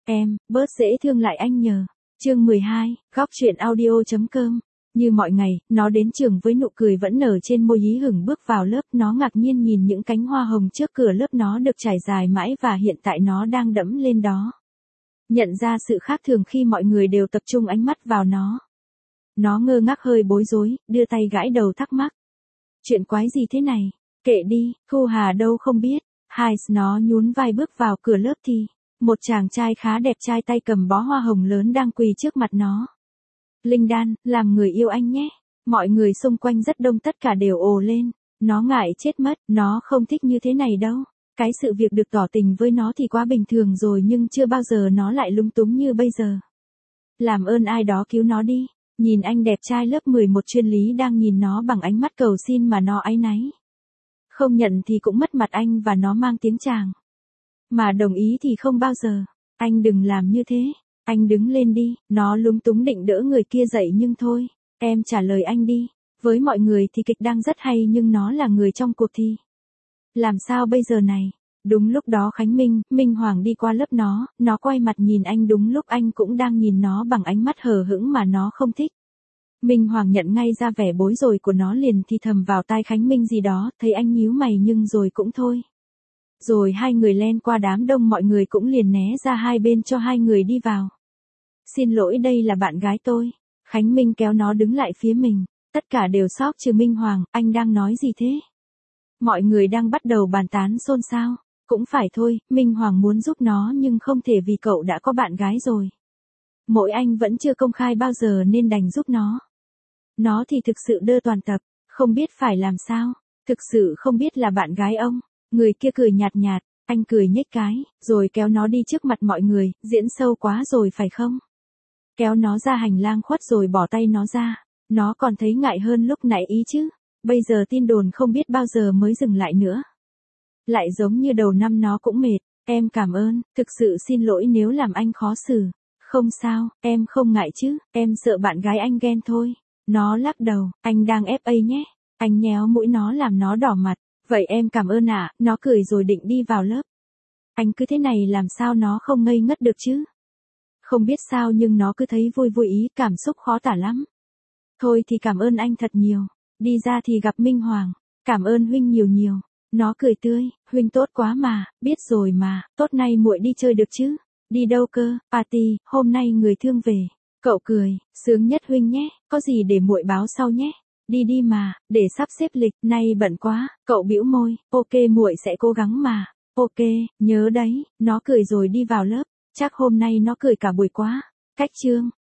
Em, bớt dễ thương lại anh nhờ. Chương 12, góc truyện audio.com. Như mọi ngày, nó đến trường với nụ cười vẫn nở trên môi hí hửng bước vào lớp, nó ngạc nhiên nhìn những cánh hoa hồng trước cửa lớp nó được trải dài mãi và hiện tại nó đang đẫm lên đó. Nhận ra sự khác thường khi mọi người đều tập trung ánh mắt vào nó. Nó ngơ ngác hơi bối rối, đưa tay gãi đầu thắc mắc. Chuyện quái gì thế này? Kệ đi, Thu Hà đâu không biết. Nó nhún vai bước vào cửa lớp thì một chàng trai khá đẹp trai tay cầm bó hoa hồng lớn đang quỳ trước mặt nó. Linh Đan, làm người yêu anh nhé. Mọi người xung quanh rất đông, tất cả đều ồ lên. Nó ngại chết mất, nó không thích như thế này đâu. Cái sự việc được tỏ tình với nó thì quá bình thường rồi, nhưng chưa bao giờ nó lại lúng túng như bây giờ. Làm ơn ai đó cứu nó đi. Nhìn anh đẹp trai lớp 11 chuyên lý đang nhìn nó bằng ánh mắt cầu xin mà nó áy náy. Không nhận thì cũng mất mặt anh và nó mang tiếng chàng. Mà đồng ý thì không bao giờ. Anh đừng làm như thế. Anh đứng lên đi. Nó lúng túng định đỡ người kia dậy nhưng thôi. Em trả lời anh đi. Với mọi người thì kịch đang rất hay nhưng nó là người trong cuộc thì làm sao bây giờ này? Đúng lúc đó Khánh Minh Hoàng đi qua lớp nó quay mặt nhìn anh đúng lúc anh cũng đang nhìn nó bằng ánh mắt hờ hững mà nó không thích. Minh Hoàng nhận ngay ra vẻ bối rối của nó liền thì thầm vào tai Khánh Minh gì đó, thấy anh nhíu mày nhưng rồi cũng thôi. Rồi hai người len qua đám đông, mọi người cũng liền né ra hai bên cho hai người đi vào. Xin lỗi, đây là bạn gái tôi. Khánh Minh kéo nó đứng lại phía mình. Tất cả đều sốc trừ Minh Hoàng, anh đang nói gì thế? Mọi người đang bắt đầu bàn tán xôn xao. Cũng phải thôi, Minh Hoàng muốn giúp nó nhưng không thể vì cậu đã có bạn gái rồi. Mỗi anh vẫn chưa công khai bao giờ nên đành giúp nó. Nó thì thực sự đơ toàn tập, không biết phải làm sao, thực sự không biết là bạn gái ông. Người kia cười nhạt nhạt, anh cười nhếch cái, rồi kéo nó đi trước mặt mọi người, diễn sâu quá rồi phải không? Kéo nó ra hành lang khuất rồi bỏ tay nó ra, nó còn thấy ngại hơn lúc nãy ý chứ, bây giờ tin đồn không biết bao giờ mới dừng lại nữa. Lại giống như đầu năm nó cũng mệt, em cảm ơn, thực sự xin lỗi nếu làm anh khó xử. Không sao, em không ngại chứ, em sợ bạn gái anh ghen thôi. Nó lắc đầu, anh đang FA nhé. Anh nhéo mũi nó làm nó đỏ mặt. Vậy em cảm ơn ạ. Nó cười rồi định đi vào lớp. Anh cứ thế này làm sao nó không ngây ngất được chứ? Không biết sao nhưng nó cứ thấy vui vui ý, cảm xúc khó tả lắm. Thôi thì cảm ơn anh thật nhiều. Đi ra thì gặp Minh Hoàng. Cảm ơn huynh nhiều nhiều. Nó cười tươi, huynh tốt quá mà, biết rồi mà, tốt nay muội đi chơi được chứ? Đi đâu cơ? Party, hôm nay người thương về. Cậu cười, sướng nhất huynh nhé, có gì để muội báo sau nhé. Đi đi mà, để sắp xếp lịch, nay bận quá. Cậu bĩu môi, ok muội sẽ cố gắng mà. Ok, nhớ đấy. Nó cười rồi đi vào lớp, chắc hôm nay nó cười cả buổi quá. Cách chương